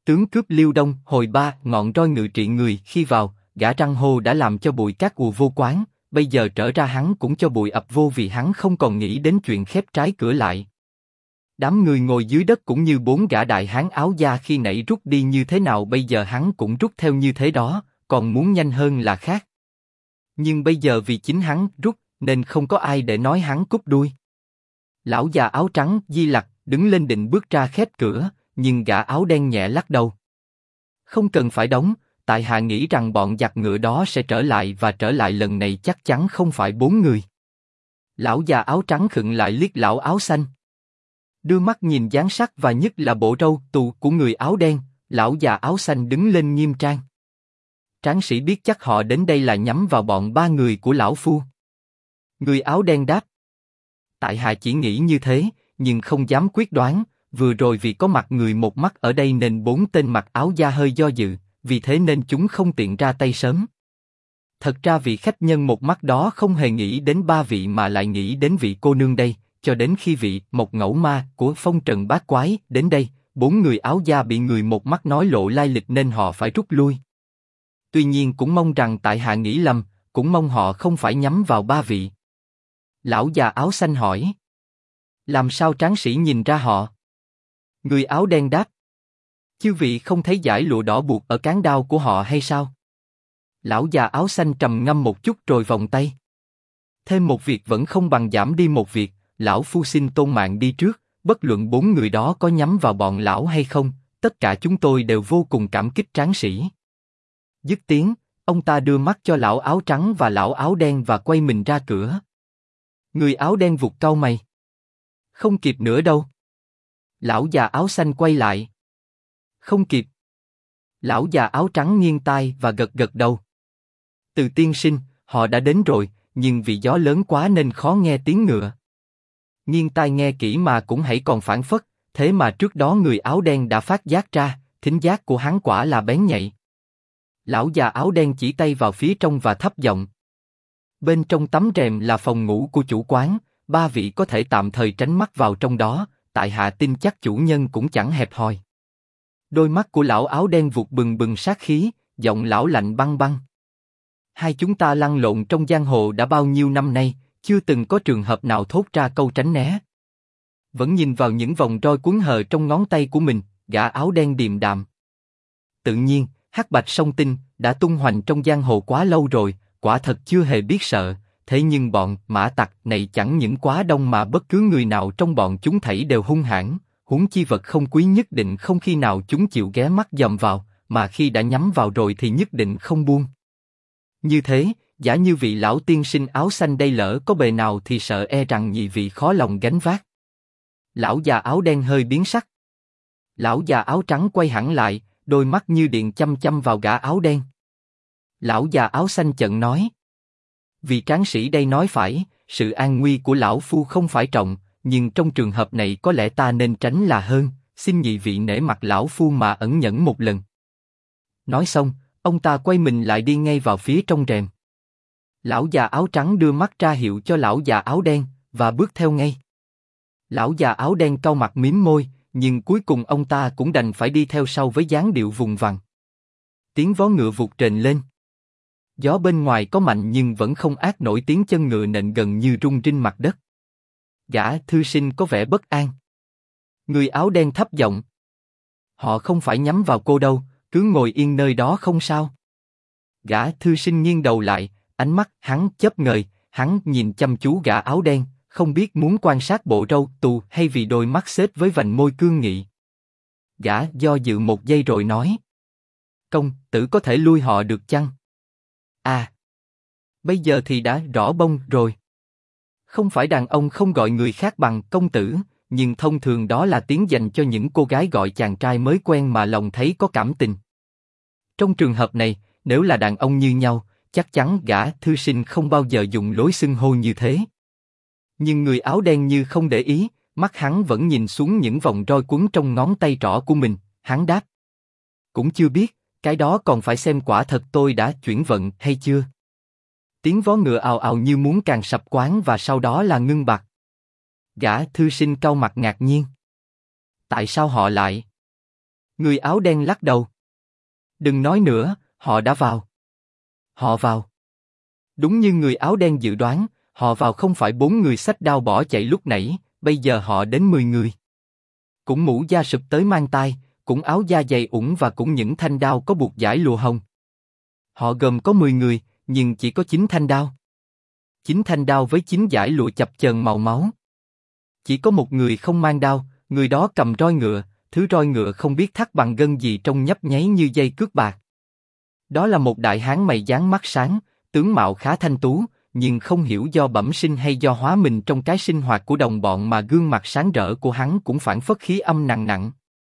Tướng cướp Liêu Đông, hồi 3, ngọn roi ngự trị người, khi vào, gã răng hô đã làm cho bụi cát ùa vô quán, bây giờ trở ra hắn cũng cho bụi ập vô vì hắn không còn nghĩ đến chuyện khép trái cửa lại. Đám người ngồi dưới đất cũng như 4 gã đại hán áo da khi nãy rút đi như thế nào bây giờ hắn cũng rút theo như thế đó, còn muốn nhanh hơn là khác. Nhưng bây giờ vì chính hắn rút, nên không có ai để nói hắn cút đuôi. Lão già áo trắng, Di Lặc, đứng lên định bước ra khép cửa, nhưng gã áo đen nhẹ lắc đầu. Không cần phải đóng, tại hạ nghĩ rằng bọn giặc ngựa đó sẽ trở lại và trở lại lần này chắc chắn không phải 4 người. Lão già áo trắng khựng lại liếc lão áo xanh. Đưa mắt nhìn dáng sắc và nhất là bộ râu tù của người áo đen, lão già áo xanh đứng lên nghiêm trang. Tráng sĩ biết chắc họ đến đây là nhắm vào bọn 3 người của lão phu. Người áo đen đáp. Tại hạ chỉ nghĩ như thế, nhưng không dám quyết đoán, vừa rồi vì có mặt người một mắt ở đây nên 4 tên mặc áo da hơi do dự, vì thế nên chúng không tiện ra tay sớm. Thật ra vị khách nhân một mắt đó không hề nghĩ đến 3 vị mà lại nghĩ đến vị cô nương đây, cho đến khi vị Mộc Ngẫu Ma của Phong Trần Bát Quái đến đây, 4 người áo da bị người một mắt nói lộ lai lịch nên họ phải rút lui. Tuy nhiên cũng mong rằng tại hạ nghĩ lầm, cũng mong họ không phải nhắm vào 3 vị. Lão già áo xanh hỏi. Làm sao tráng sĩ nhìn ra họ? Người áo đen đáp. Chư vị không thấy dải lụa đỏ buộc ở cán đao của họ hay sao? Lão già áo xanh trầm ngâm một chút rồi vòng tay. Thêm một việc vẫn không bằng giảm đi một việc, lão phu xin tôn mạng đi trước, bất luận 4 người đó có nhắm vào bọn lão hay không, tất cả chúng tôi đều vô cùng cảm kích tráng sĩ. Dứt tiếng, ông ta đưa mắt cho lão áo trắng và lão áo đen và quay mình ra cửa. Người áo đen vụt cau mày. Không kịp nữa đâu. Lão già áo xanh quay lại. Không kịp. Lão già áo trắng nghiêng tai và gật gật đầu. Từ tiên sinh, họ đã đến rồi, nhưng vì gió lớn quá nên khó nghe tiếng ngựa. Nghiêng tai nghe kỹ mà cũng hãy còn phảng phất, thế mà trước đó người áo đen đã phát giác ra, thính giác của hắn quả là bén nhạy. Lão già áo đen chỉ tay vào phía trong và thấp giọng. Bên trong tấm rèm là phòng ngủ của chủ quán, 3 vị có thể tạm thời tránh mắt vào trong đó, tại hạ tin chắc chủ nhân cũng chẳng hẹp hòi. Đôi mắt của lão áo đen vụt bừng bừng sát khí, giọng lão lạnh băng băng. Hai chúng ta lăn lộn trong giang hồ đã bao nhiêu năm nay, chưa từng có trường hợp nào thốt ra câu tránh né. Vẫn nhìn vào những vòng roi quấn hờ trong ngón tay của mình, gã áo đen điềm đạm. Tự nhiên, hắc bạch song tinh đã tung hoành trong giang hồ quá lâu rồi, quả thật chưa hề biết sợ. Thế nhưng bọn mã tặc này chẳng những quá đông mà bất cứ người nào trong bọn chúng thảy đều hung hãn, huống chi vật không quý nhất định không khi nào chúng chịu ghé mắt dòm vào, mà khi đã nhắm vào rồi thì nhất định không buông. Như thế, giả như vị lão tiên sinh áo xanh đây lỡ có bề nào thì sợ e rằng nhị vị khó lòng gánh vác. Lão già áo đen hơi biến sắc. Lão già áo trắng quay hẳn lại, đôi mắt như điện chăm chăm vào gã áo đen. Lão già áo xanh chận nói. Vì tráng sĩ đây nói phải, sự an nguy của lão phu không phải trọng, nhưng trong trường hợp này có lẽ ta nên tránh là hơn, xin nhị vị nể mặt lão phu mà ẩn nhẫn một lần. Nói xong, ông ta quay mình lại đi ngay vào phía trong rèm. Lão già áo trắng đưa mắt ra hiệu cho lão già áo đen, và bước theo ngay. Lão già áo đen cau mặt mím môi, nhưng cuối cùng ông ta cũng đành phải đi theo sau với dáng điệu vùng vằng. Tiếng vó ngựa vụt trền lên. Gió bên ngoài có mạnh nhưng vẫn không át nổi tiếng chân ngựa nện gần như rung rinh mặt đất. Gã thư sinh có vẻ bất an. Người áo đen thấp giọng. Họ không phải nhắm vào cô đâu, cứ ngồi yên nơi đó không sao. Gã thư sinh nghiêng đầu lại, ánh mắt hắn chớp ngời, hắn nhìn chăm chú gã áo đen, không biết muốn quan sát bộ râu tù hay vì đôi mắt xếp với vành môi cương nghị. Gã do dự một giây rồi nói. Công tử có thể lui họ được chăng? À, bây giờ thì đã rõ bông rồi. Không phải đàn ông không gọi người khác bằng công tử, nhưng thông thường đó là tiếng dành cho những cô gái gọi chàng trai mới quen mà lòng thấy có cảm tình. Trong trường hợp này, nếu là đàn ông như nhau, chắc chắn gã thư sinh không bao giờ dùng lối xưng hô như thế. Nhưng người áo đen như không để ý, mắt hắn vẫn nhìn xuống những vòng roi quấn trong ngón tay trỏ của mình, hắn đáp. Cũng chưa biết, cái đó còn phải xem quả thật tôi đã chuyển vận hay chưa. Tiếng vó ngựa ào ào như muốn càng sập quán và sau đó là ngưng bặt. Gã thư sinh cau mặt ngạc nhiên. Tại sao họ lại? Người áo đen lắc đầu. Đừng nói nữa, họ đã vào. Họ vào. Đúng như người áo đen dự đoán, họ vào không phải 4 người xách đao bỏ chạy lúc nãy, bây giờ họ đến 10 người. Cũng mũ da sụp tới mang tai, cũng áo da dày ủng và cũng những thanh đao có buộc dải lụa hồng. Họ gồm có 10 người, nhưng chỉ có 9 thanh đao. 9 thanh đao với 9 dải lụa chập chờn màu máu. Chỉ có một người không mang đao, người đó cầm roi ngựa, thứ roi ngựa không biết thắt bằng gân gì trông nhấp nháy như dây cước bạc. Đó là một đại hán mày dáng mắt sáng, tướng mạo khá thanh tú, nhưng không hiểu do bẩm sinh hay do hóa mình trong cái sinh hoạt của đồng bọn mà gương mặt sáng rỡ của hắn cũng phảng phất khí âm nặng nặng.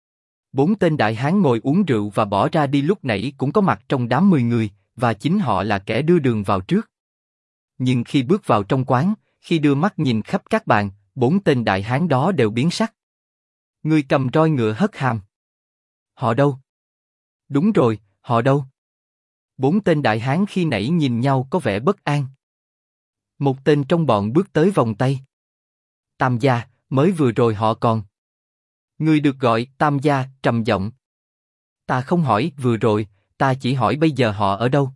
4 tên đại hán ngồi uống rượu và bỏ ra đi lúc nãy cũng có mặt trong đám 10 người, và chính họ là kẻ đưa đường vào trước. Nhưng khi bước vào trong quán, khi đưa mắt nhìn khắp các bàn, 4 tên đại hán đó đều biến sắc. Người cầm roi ngựa hất hàm. Họ đâu? Đúng rồi, họ đâu? 4 tên đại hán khi nãy nhìn nhau có vẻ bất an. Một tên trong bọn bước tới vòng tay. Tam gia, mới vừa rồi họ còn. Người được gọi Tam gia trầm giọng. Ta không hỏi vừa rồi, ta chỉ hỏi bây giờ họ ở đâu.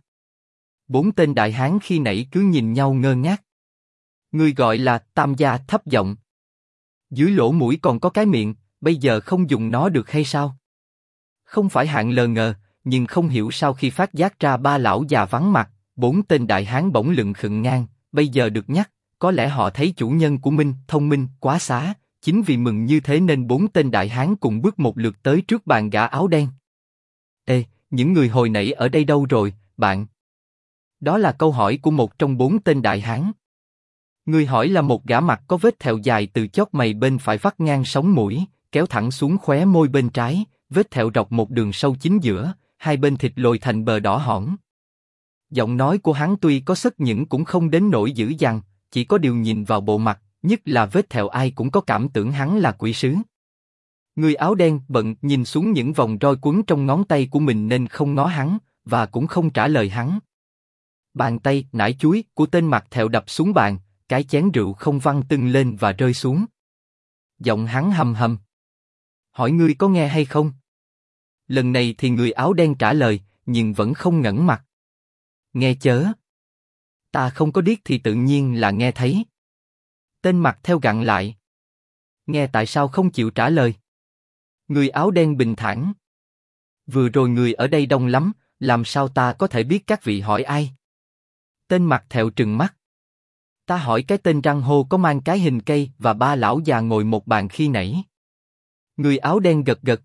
4 tên đại hán khi nãy cứ nhìn nhau ngơ ngác. Người gọi là Tam gia thấp giọng. Dưới lỗ mũi còn có cái miệng, bây giờ không dùng nó được hay sao? Không phải hạng lờ ngờ, nhưng không hiểu sao khi phát giác ra 3 lão già vắng mặt, 4 tên đại hán bỗng lựng khựng ngang, bây giờ được nhắc, có lẽ họ thấy chủ nhân của mình thông minh quá xá, chính vì mừng như thế nên 4 tên đại hán cùng bước một lượt tới trước bàn gã áo đen. Ê, những người hồi nãy ở đây đâu rồi, bạn? Đó là câu hỏi của một trong 4 tên đại hán. Người hỏi là một gã mặt có vết thẹo dài từ chóp mày bên phải vắt ngang sống mũi, kéo thẳng xuống khóe môi bên trái, vết thẹo dọc một đường sâu chính giữa, hai bên thịt lồi thành bờ đỏ hỏn. Giọng nói của hắn tuy có sức nhưng cũng không đến nỗi dữ dằn, chỉ có điều nhìn vào bộ mặt, nhất là vết thẹo ai cũng có cảm tưởng hắn là quỷ sứ. Người áo đen bận nhìn xuống những vòng roi quấn trong ngón tay của mình nên không ngó hắn, và cũng không trả lời hắn. Bàn tay nải chuối của tên mặt thẹo đập xuống bàn, cái chén rượu không văng tưng lên và rơi xuống. Giọng hắn hầm hầm. Hỏi ngươi có nghe hay không? Lần này thì người áo đen trả lời, nhưng vẫn không ngẩng mặt. Nghe chớ. Ta không có điếc thì tự nhiên là nghe thấy. Tên mặt theo gặn lại. Nghe tại sao không chịu trả lời? Người áo đen bình thản. Vừa rồi người ở đây đông lắm, làm sao ta có thể biết các vị hỏi ai? Tên mặt thẹo trừng mắt. Ta hỏi cái tên răng hô có mang cái hình cây và 3 lão già ngồi một bàn khi nãy. Người áo đen gật gật.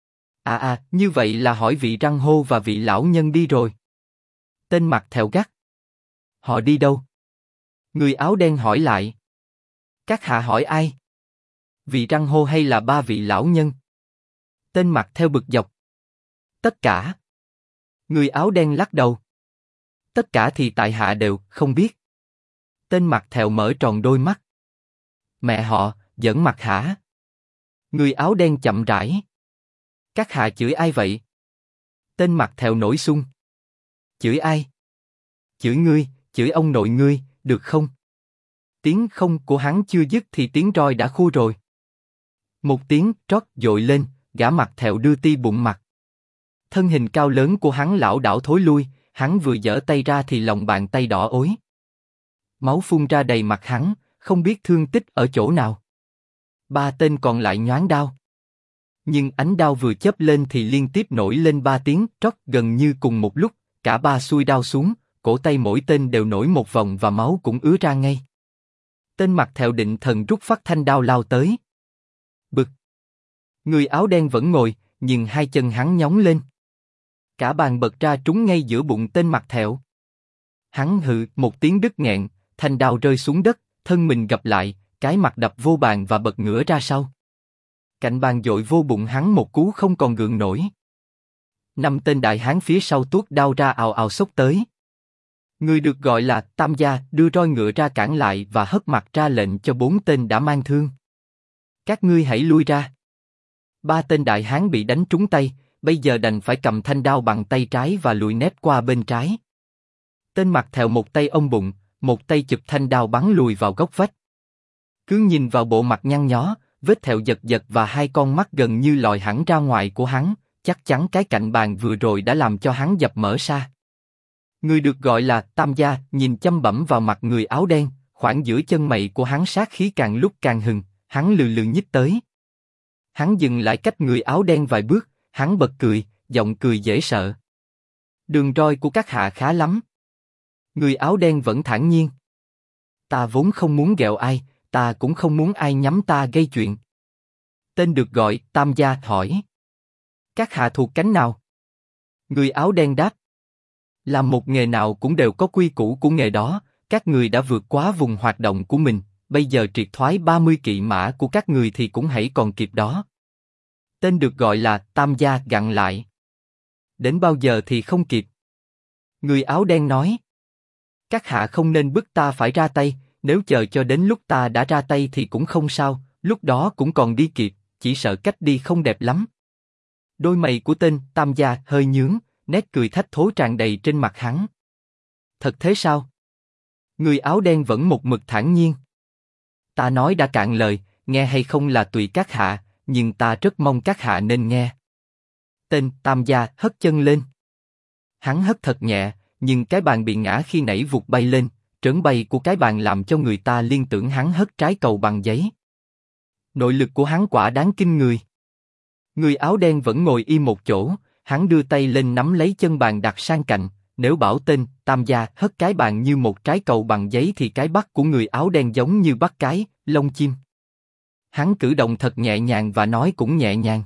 Như vậy là hỏi vị răng hô và vị lão nhân đi rồi. Tên mặt thẹo gắt. Họ đi đâu? Người áo đen hỏi lại. Các hạ hỏi ai? Vị răng hô hay là 3 vị lão nhân? Tên mặt theo bực dọc. Tất cả. Người áo đen lắc đầu. Tất cả thì tại hạ đều không biết. Tên mặt thẹo mở tròn đôi mắt. Mẹ họ, giỡn mặt hả? Người áo đen chậm rãi. Các hạ chửi ai vậy? Tên mặt thẹo nổi xung. Chửi ai? Chửi ngươi, chửi ông nội ngươi, được không? Tiếng không của hắn chưa dứt thì tiếng roi đã khu rồi. Một tiếng trót dội lên, gã mặt thẹo đưa ti bụng mặt. Thân hình cao lớn của hắn lảo đảo thối lui, hắn vừa giở tay ra thì lòng bàn tay đỏ ối. Máu phun ra đầy mặt hắn, không biết thương tích ở chỗ nào. 3 tên còn lại nhoáng đao. Nhưng ánh đao vừa chớp lên thì liên tiếp nổi lên 3 tiếng trót gần như cùng một lúc, cả 3 xuôi đao xuống, cổ tay mỗi tên đều nổi một vòng và máu cũng ứa ra ngay. Tên mặt thẹo định thần rút phát thanh đao lao tới. Bực. Người áo đen vẫn ngồi, nhưng 2 chân hắn nhóng lên. Cả bàn bật ra trúng ngay giữa bụng tên mặt thẹo. Hắn hự một tiếng đứt nghẹn, thanh đao rơi xuống đất, thân mình gập lại, cái mặt đập vô bàn và bật ngửa ra sau. Cạnh bàn dội vô bụng hắn một cú không còn gượng nổi. 5 tên đại hán phía sau tuốt đao ra ào ào xốc tới. Người được gọi là Tam gia đưa roi ngựa ra cản lại và hất mặt ra lệnh cho 4 tên đã mang thương. Các ngươi hãy lui ra. 3 tên đại hán bị đánh trúng tay, bây giờ đành phải cầm thanh đao bằng tay trái và lùi nép qua bên trái. Tên mặt thẹo một tay ôm bụng, một tay chụp thanh đao bắn lùi vào góc vách. Cứ nhìn vào bộ mặt nhăn nhó, vết thẹo giật giật và 2 con mắt gần như lòi hẳn ra ngoài của hắn, chắc chắn cái cạnh bàn vừa rồi đã làm cho hắn dập mở ra. Người được gọi là Tam Gia nhìn chăm bẩm vào mặt người áo đen, khoảng giữa chân mày của hắn sát khí càng lúc càng hừng, hắn lừ lừ nhích tới. Hắn dừng lại cách người áo đen vài bước, hắn bật cười, giọng cười dễ sợ. Đường roi của các hạ khá lắm. Người áo đen vẫn thản nhiên. Ta vốn không muốn ghẹo ai, ta cũng không muốn ai nhắm ta gây chuyện. Tên được gọi Tam Gia hỏi. Các hạ thuộc cánh nào? Người áo đen đáp. Làm một nghề nào cũng đều có quy củ của nghề đó, các người đã vượt quá vùng hoạt động của mình, bây giờ triệt thoái 30 kỵ mã của các người thì cũng hãy còn kịp đó. Tên được gọi là Tam Gia gặn lại. Đến bao giờ thì không kịp. Người áo đen nói. Các hạ không nên bức ta phải ra tay, nếu chờ cho đến lúc ta đã ra tay thì cũng không sao, lúc đó cũng còn đi kịp, chỉ sợ cách đi không đẹp lắm. Đôi mày của tên Tam Gia hơi nhướng, nét cười thách thố tràn đầy trên mặt hắn. Thật thế sao? Người áo đen vẫn một mực thản nhiên. Ta nói đã cạn lời, nghe hay không là tùy các hạ, nhưng ta rất mong các hạ nên nghe. Tên Tam Gia hất chân lên. Hắn hất thật nhẹ, nhưng cái bàn bị ngã khi nãy vụt bay lên, trớn bay của cái bàn làm cho người ta liên tưởng hắn hất trái cầu bằng giấy. Nội lực của hắn quả đáng kinh người. Người áo đen vẫn ngồi im một chỗ, hắn đưa tay lên nắm lấy chân bàn đặt sang cạnh. Nếu bảo tên Tam Gia hất cái bàn như một trái cầu bằng giấy thì cái bắt của người áo đen giống như bắt cái lông chim. Hắn cử động thật nhẹ nhàng và nói cũng nhẹ nhàng.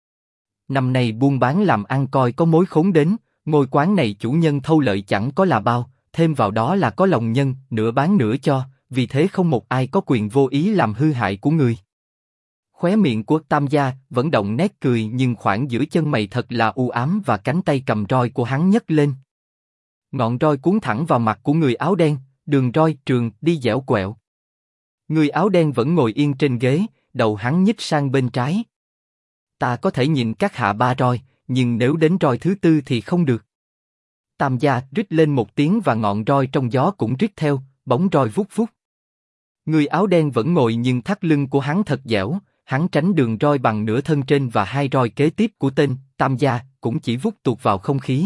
Năm nay buôn bán làm ăn coi có mối khốn đến, ngôi quán này chủ nhân thâu lợi chẳng có là bao, thêm vào đó là có lòng nhân, nửa bán nửa cho, vì thế không một ai có quyền vô ý làm hư hại của người. Khóe miệng của Tam Gia vẫn động nét cười nhưng khoảng giữa chân mày thật là u ám và cánh tay cầm roi của hắn nhấc lên. Ngọn roi cuốn thẳng vào mặt của người áo đen, đường roi trường đi dẻo quẹo. Người áo đen vẫn ngồi yên trên ghế, đầu hắn nhích sang bên trái. Ta có thể nhìn các hạ ba roi, nhưng nếu đến roi thứ tư thì không được. Tam Gia rít lên một tiếng và ngọn roi trong gió cũng rít theo, bóng roi vút vút. Người áo đen vẫn ngồi nhưng thắt lưng của hắn thật dẻo, hắn tránh đường roi bằng nửa thân trên và hai roi kế tiếp của tên Tam Gia cũng chỉ vút tuột vào không khí.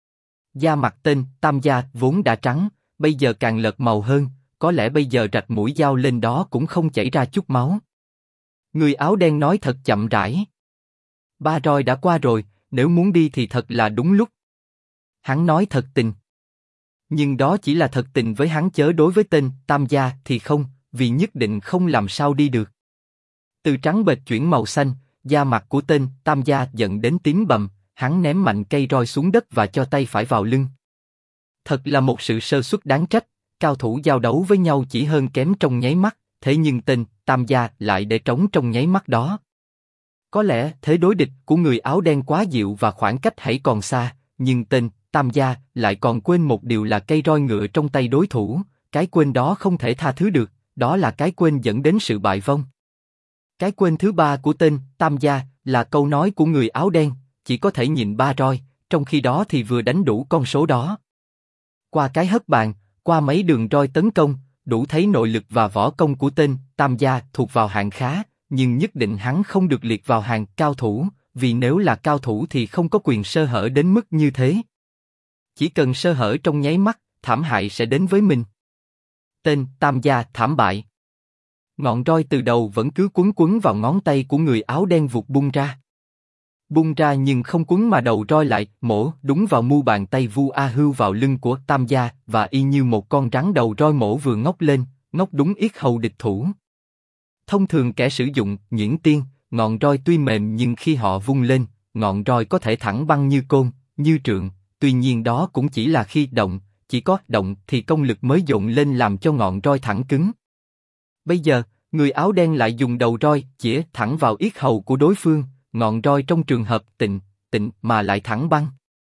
Da mặt tên Tam Gia vốn đã trắng, bây giờ càng lợt màu hơn, có lẽ bây giờ rạch mũi dao lên đó cũng không chảy ra chút máu. Người áo đen nói thật chậm rãi. Ba roi đã qua rồi, nếu muốn đi thì thật là đúng lúc. Hắn nói thật tình. Nhưng đó chỉ là thật tình với hắn chớ đối với tên Tam Gia thì không, vì nhất định không làm sao đi được. Từ trắng bệch chuyển màu xanh, da mặt của tên Tam Gia giận đến tím bầm, hắn ném mạnh cây roi xuống đất và cho tay phải vào lưng. Thật là một sự sơ suất đáng trách, cao thủ giao đấu với nhau chỉ hơn kém trong nháy mắt, thế nhưng tên Tam Gia lại để trống trong nháy mắt đó. Có lẽ thế đối địch của người áo đen quá dịu và khoảng cách hãy còn xa, nhưng tên Tam Gia lại còn quên một điều là cây roi ngựa trong tay đối thủ, cái quên đó không thể tha thứ được, đó là cái quên dẫn đến sự bại vong. Cái quên thứ ba của tên Tam Gia là câu nói của người áo đen, chỉ có thể nhìn ba roi, trong khi đó thì vừa đánh đủ con số đó. Qua cái hất bàn, qua mấy đường roi tấn công, đủ thấy nội lực và võ công của tên Tam Gia thuộc vào hạng khá, nhưng nhất định hắn không được liệt vào hàng cao thủ, vì nếu là cao thủ thì không có quyền sơ hở đến mức như thế. Chỉ cần sơ hở trong nháy mắt, thảm hại sẽ đến với mình. Tên Tam Gia thảm bại. Ngọn roi từ đầu vẫn cứ quấn quấn vào ngón tay của người áo đen vụt bung ra. Bung ra nhưng không quấn mà đầu roi lại mổ đúng vào mu bàn tay Vu A Hưu vào lưng của Tam Gia và y như một con rắn đầu roi mổ vừa ngóc lên, ngóc đúng yết hầu địch thủ. Thông thường kẻ sử dụng nhuyễn tiên, ngọn roi tuy mềm nhưng khi họ vung lên, ngọn roi có thể thẳng băng như côn, như trượng. Tuy nhiên đó cũng chỉ là khi động, chỉ có động thì công lực mới dồn lên làm cho ngọn roi thẳng cứng. Bây giờ, người áo đen lại dùng đầu roi chĩa thẳng vào yết hầu của đối phương, ngọn roi trong trường hợp tịnh mà lại thẳng băng.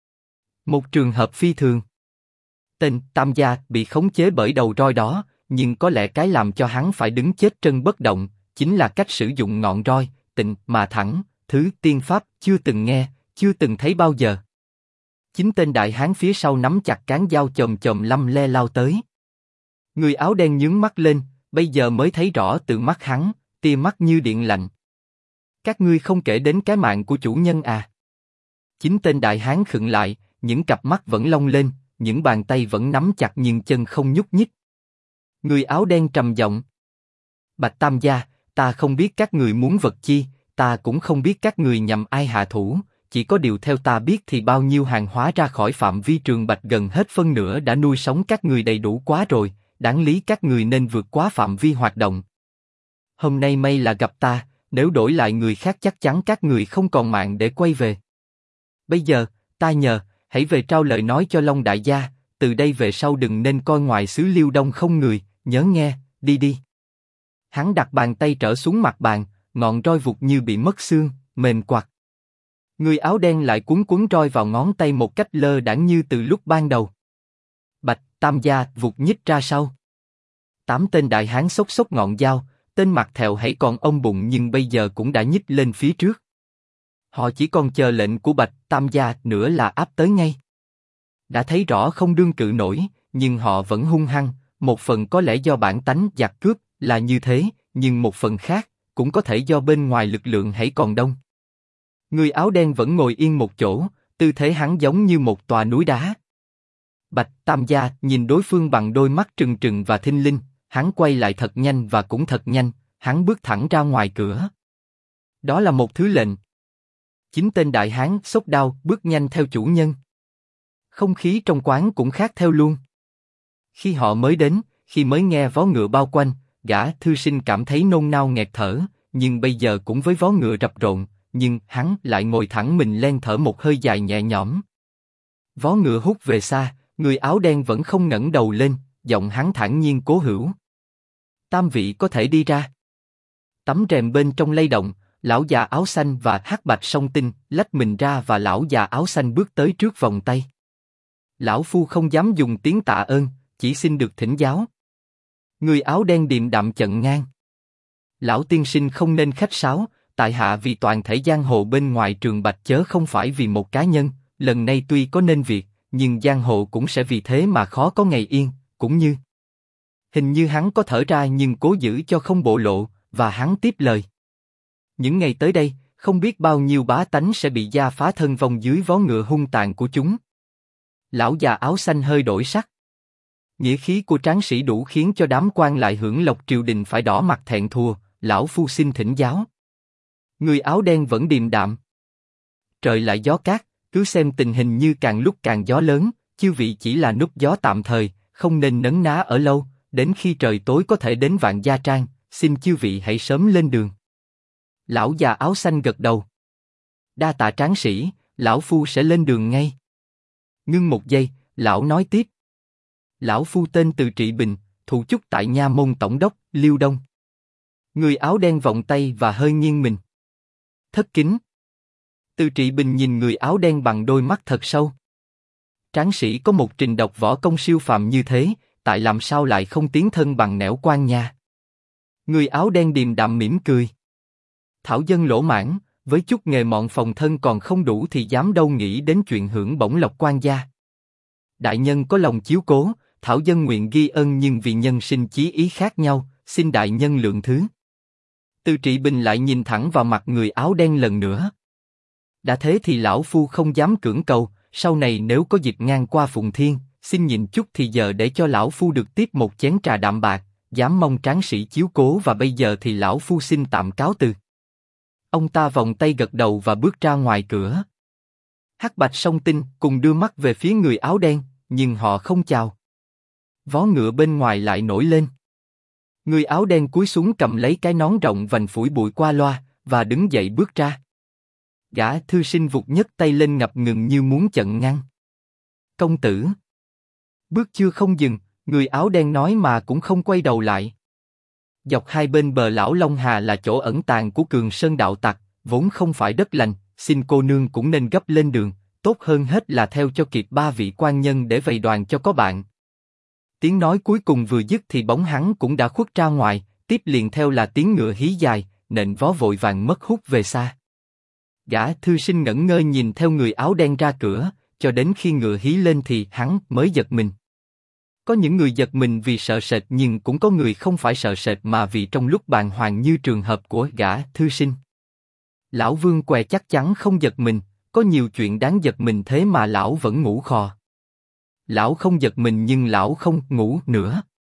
Một trường hợp phi thường. Tên Tam Gia bị khống chế bởi đầu roi đó, nhưng có lẽ cái làm cho hắn phải đứng chết chân bất động, chính là cách sử dụng ngọn roi, tịnh mà thẳng, thứ tiên pháp chưa từng nghe, chưa từng thấy bao giờ. Chính tên đại hán phía sau nắm chặt cán dao chồm chồm lăm le lao tới. Người áo đen nhướng mắt lên, bây giờ mới thấy rõ từ mắt hắn, tia mắt như điện lạnh. Các ngươi không kể đến cái mạng của chủ nhân à? Chính tên đại hán khựng lại, những cặp mắt vẫn long lên, những bàn tay vẫn nắm chặt nhưng chân không nhúc nhích. Người áo đen trầm giọng: Bạch Tam gia, ta không biết các người muốn vật chi, ta cũng không biết các người nhằm ai hạ thủ, chỉ có điều theo ta biết thì bao nhiêu hàng hóa ra khỏi phạm vi trường Bạch gần hết phân nửa đã nuôi sống các người đầy đủ quá rồi, đáng lý các người nên vượt quá phạm vi hoạt động. Hôm nay may là gặp ta, nếu đổi lại người khác chắc chắn các người không còn mạng để quay về. Bây giờ, ta nhờ, hãy về trao lời nói cho Long đại gia, từ đây về sau đừng nên coi ngoài xứ Liêu Đông không người, nhớ nghe, đi đi. Hắn đặt bàn tay trở xuống mặt bàn, ngọn roi vụt như bị mất xương, mềm quặt. Người áo đen lại cuốn roi vào ngón tay một cách lơ đãng như từ lúc ban đầu. Bạch Tam gia vụt nhích ra sau. 8 tên đại hán xốc ngọn dao, tên mặt thẹo hãy còn ôm bụng nhưng bây giờ cũng đã nhích lên phía trước. Họ chỉ còn chờ lệnh của Bạch Tam gia nữa là áp tới ngay. Đã thấy rõ không đương cự nổi, nhưng họ vẫn hung hăng, một phần có lẽ do bản tánh giặc cướp là như thế, nhưng một phần khác cũng có thể do bên ngoài lực lượng hãy còn đông. Người áo đen vẫn ngồi yên một chỗ, tư thế hắn giống như một tòa núi đá. Bạch Tam gia nhìn đối phương bằng đôi mắt trừng trừng và thinh linh, hắn quay lại thật nhanh và cũng thật nhanh, hắn bước thẳng ra ngoài cửa. Đó là một thứ lệnh. 9 tên đại hán xốc đao bước nhanh theo chủ nhân. Không khí trong quán cũng khác theo luôn. Khi họ mới đến, khi mới nghe vó ngựa bao quanh, gã thư sinh cảm thấy nôn nao nghẹt thở, nhưng bây giờ cũng với vó ngựa rập rộn, nhưng hắn lại ngồi thẳng mình len thở một hơi dài nhẹ nhõm. Vó ngựa hút về xa, người áo đen vẫn không ngẩng đầu lên, giọng hắn thản nhiên cố hữu. Tam vị có thể đi ra. Tấm rèm bên trong lay động, lão già áo xanh và hắc bạch song tinh lách mình ra và lão già áo xanh bước tới trước vòng tay. Lão phu không dám dùng tiếng tạ ơn, chỉ xin được thỉnh giáo. Người áo đen điềm đạm chận ngang. Lão tiên sinh không nên khách sáo, tại hạ vì toàn thể giang hồ bên ngoài trường Bạch chớ không phải vì một cá nhân, lần này tuy có nên việc, nhưng giang hồ cũng sẽ vì thế mà khó có ngày yên, cũng như. Hình như hắn có thở ra nhưng cố giữ cho không bộc lộ, và hắn tiếp lời. Những ngày tới đây, không biết bao nhiêu bá tánh sẽ bị gia phá thân vong dưới vó ngựa hung tàn của chúng. Lão già áo xanh hơi đổi sắc. Nghĩa khí của tráng sĩ đủ khiến cho đám quan lại hưởng lộc triều đình phải đỏ mặt thẹn thùa, lão phu xin thỉnh giáo. Người áo đen vẫn điềm đạm. Trời lại gió cát, cứ xem tình hình như càng lúc càng gió lớn, chư vị chỉ là nút gió tạm thời, không nên nấn ná ở lâu, đến khi trời tối có thể đến Vạn Gia Trang, xin chư vị hãy sớm lên đường. Lão già áo xanh gật đầu. Đa tạ tráng sĩ, lão phu sẽ lên đường ngay. Ngưng một giây, lão nói tiếp. Lão phu tên Từ Trị Bình, thủ chúc tại Nha Môn Tổng đốc, Liêu Đông. Người áo đen vọng tay và hơi nghiêng mình. Thất kính. Từ Trị Bình nhìn người áo đen bằng đôi mắt thật sâu. Tráng sĩ có một trình độc võ công siêu phàm như thế, tại làm sao lại không tiến thân bằng nẻo quan nha? Người áo đen điềm đạm mỉm cười. Thảo dân lỗ mãn, với chút nghề mọn phòng thân còn không đủ thì dám đâu nghĩ đến chuyện hưởng bổng lộc quan gia. Đại nhân có lòng chiếu cố, thảo dân nguyện ghi ơn nhưng vì nhân sinh chí ý khác nhau, xin đại nhân lượng thứ. Từ Trị Bình lại nhìn thẳng vào mặt người áo đen lần nữa. Đã thế thì lão phu không dám cưỡng cầu, sau này nếu có dịp ngang qua Phụng Thiên, xin nhịn chút thì giờ để cho lão phu được tiếp một chén trà đạm bạc, dám mong tráng sĩ chiếu cố và bây giờ thì lão phu xin tạm cáo từ. Ông ta vòng tay gật đầu và bước ra ngoài cửa. Hắc bạch song tinh cùng đưa mắt về phía người áo đen, nhưng họ không chào. Vó ngựa bên ngoài lại nổi lên. Người áo đen cúi xuống cầm lấy cái nón rộng vành phủi bụi qua loa và đứng dậy bước ra. Gã thư sinh vụt nhấc tay lên ngập ngừng như muốn chặn ngăn. Công tử. Bước chưa không dừng, người áo đen nói mà cũng không quay đầu lại. Dọc hai bên bờ lão Long Hà là chỗ ẩn tàng của Cường Sơn đạo tặc, vốn không phải đất lành, xin cô nương cũng nên gấp lên đường, tốt hơn hết là theo cho kịp 3 vị quan nhân để vầy đoàn cho có bạn. Tiếng nói cuối cùng vừa dứt thì bóng hắn cũng đã khuất ra ngoài, tiếp liền theo là tiếng ngựa hí dài, nện vó vội vàng mất hút về xa. Gã thư sinh ngẩn ngơ nhìn theo người áo đen ra cửa, cho đến khi ngựa hí lên thì hắn mới giật mình. Có những người giật mình vì sợ sệt nhưng cũng có người không phải sợ sệt mà vì trong lúc bàng hoàng như trường hợp của gã thư sinh. Lão Vương què chắc chắn không giật mình, có nhiều chuyện đáng giật mình thế mà lão vẫn ngủ khò. Lão không giật mình nhưng lão không ngủ nữa.